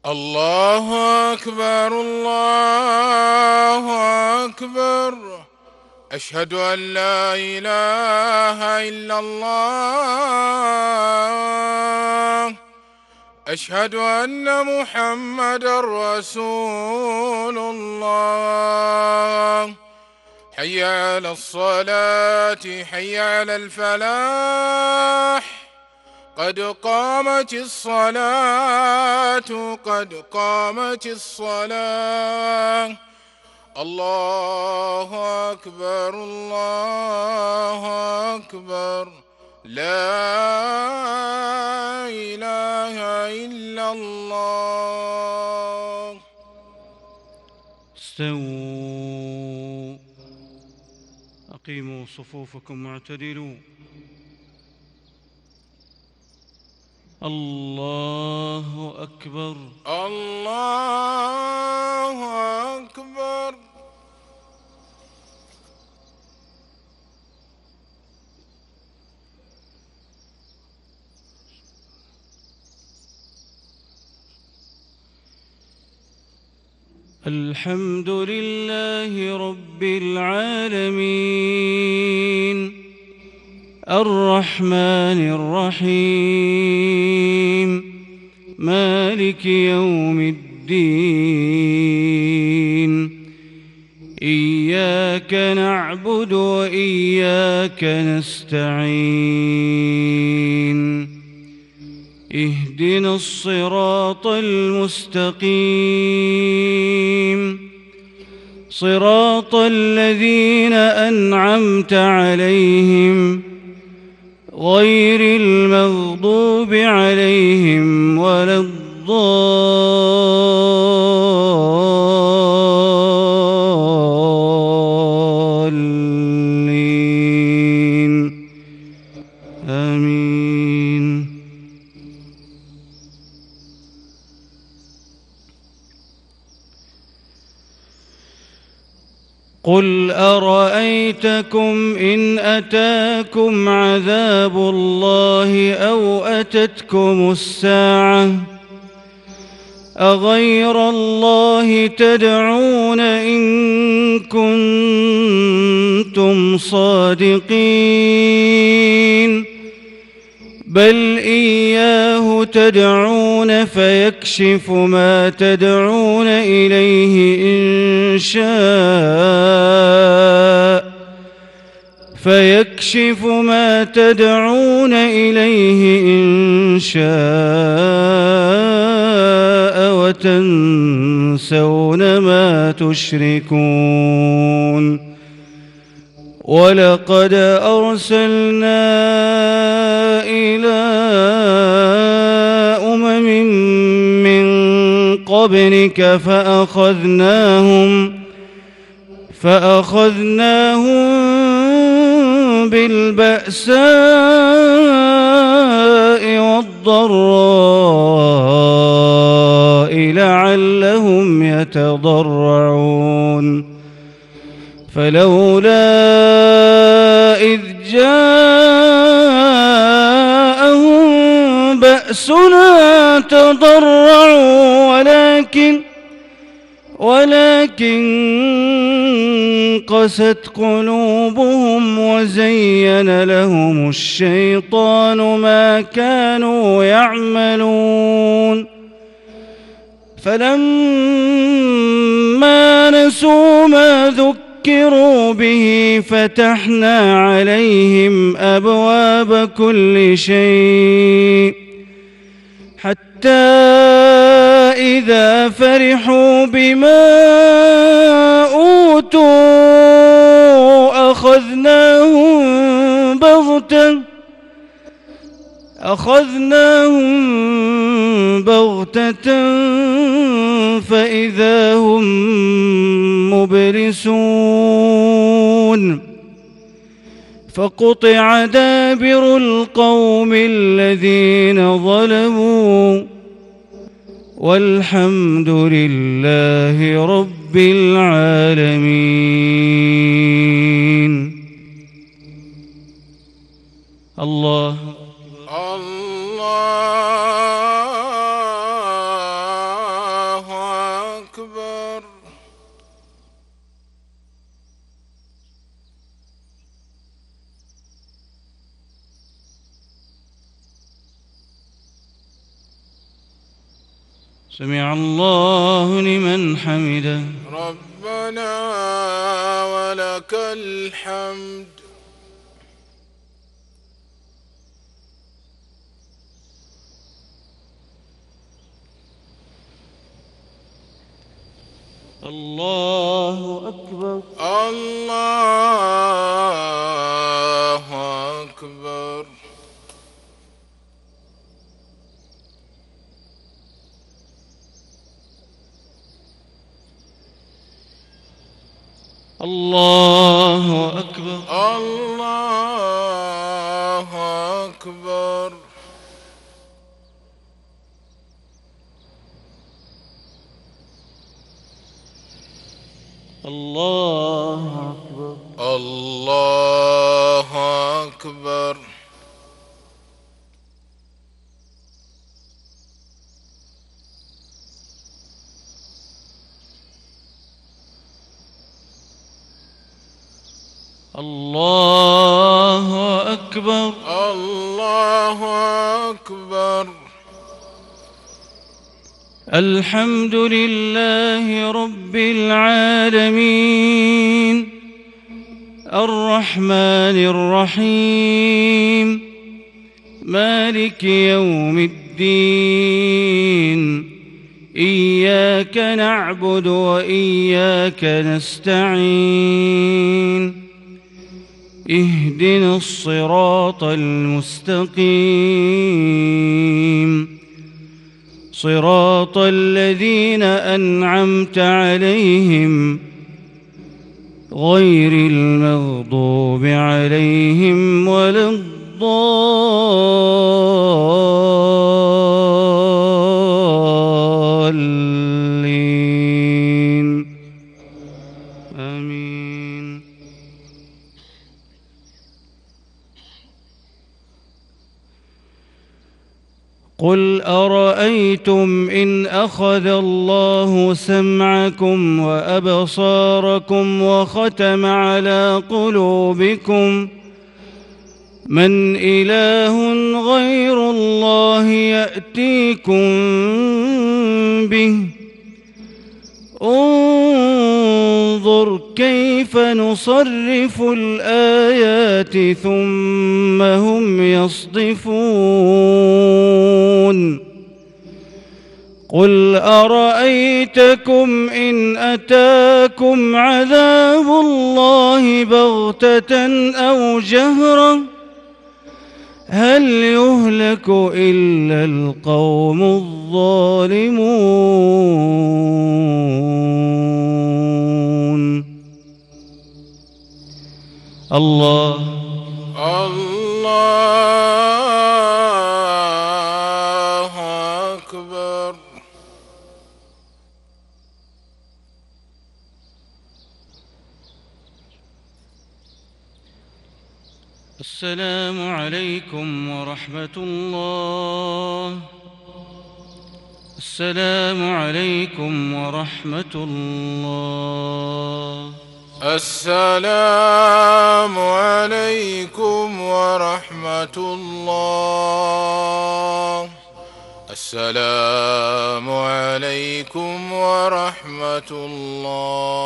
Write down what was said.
الله أكبر الله أكبر. أشهد أن لا إله إلا الله. أشهد أن محمدًا رسول الله. حي على الصلاة حي على الفلاح. قد قامت الصلاة قد قامت الصلاة. الله أكبر الله أكبر. لا إله إلا الله. استووا، أقيموا صفوفكم واعتدلوا. الله أكبر الله أكبر. الحمد لله رب العالمين الرحمن الرحيم مالك يوم الدين. إياك نعبد وإياك نستعين. اهدنا الصراط المستقيم، صراط الذين أنعمت عليهم غير المغضوب عليهم ولا الضالين. آمين. قل أرأيتكم إن أتاكم عذاب الله أو أتتكم الساعة أغير الله تدعون إن كنتم صادقين؟ بل إياه تدعون فيكشف ما تدعون إليه إن شاء وتنسون ما تشركون. ولقد أرسلنا إلى أمم من قبلك فأخذناهم بالبأساء والضراء لعلهم يتضرعون. فلولا إذ جاءهم بأسنا تضرعوا ولكن قست قلوبهم وزين لهم الشيطان ما كانوا يعملون. فلما نسوا ما ذكروا به فتحنا عليهم أبواب كل شيء حتى إذا فرحوا بما أوتوا أخذناهم بغتة فإذا هم مبلسون. فقطع دابر القوم الذين ظلموا والحمد لله رب العالمين. الله الله سمع الله لمن حمده. ربنا ولك الحمد. الله أكبر. الله أكبر. الله أكبر. الله أكبر. الله أكبر. الله أكبر. الله أكبر. الله أكبر. الحمد لله رب العالمين الرحمن الرحيم مالك يوم الدين إياك نعبد وإياك نستعين اهدنا الصراط المستقيم صراط الذين أنعمت عليهم غير المغضوب عليهم ولا الضالين آمين. قل أرأيتم إن أخذ الله سمعكم وأبصاركم وختم على قلوبكم من إله غير الله يأتيكم به انظر كيف نصرف الآيات ثم هم يصدفون قل أرأيتكم إن أتاكم عذاب الله بغتة أو جهرة هل يهلك إلا القوم الظالمون. الله أكبر. السلام عليكم ورحمة الله. السلام عليكم ورحمة الله. السلام عليكم ورحمة الله. السلام عليكم ورحمة الله.